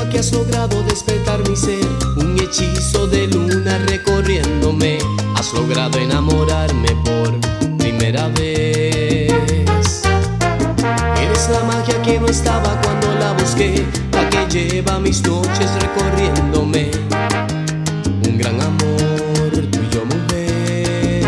que has logrado despertar mi ser, un hechizo de luna recorriéndome. Has logrado enamorarme por primera vez. Eres la magia que no estaba cuando la busqué, la que lleva mis noches recorriéndome. Un gran amor tuyo, mujer.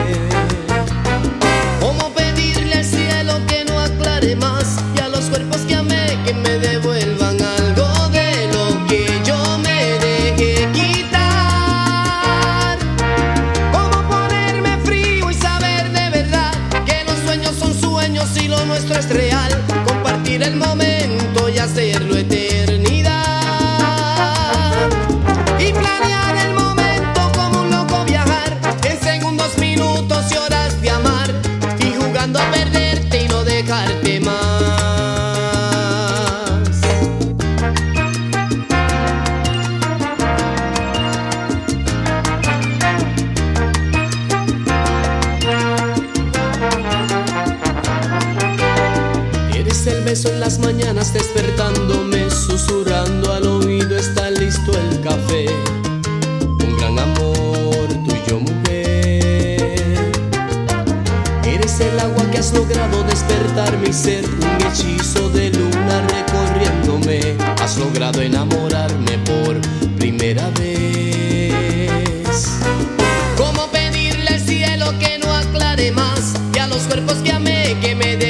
¿Cómo pedirle al cielo que no aclare más, y a los cuerpos que amé que me devuelvan algo de lo que yo me dejé quitar? ¿Cómo ponerme frío y saber de verdad que los sueños son sueños y lo nuestro es real? Compartir el momento y hacerlo eternidad, y planear el momento como un loco, viajar en segundos, minutos y horas de amar, y jugando a perderte y no dejarte más. Eres el beso en las mañanas despertándome, susurrando al oído está listo el café. Un gran amor tuyo, mujer. Eres el agua que has logrado despertar mi ser, un hechizo de luna recorriéndome. Has logrado enamorarme por primera vez. ¿Cómo pedirle al cielo que no aclare más, y a los cuerpos que amé que me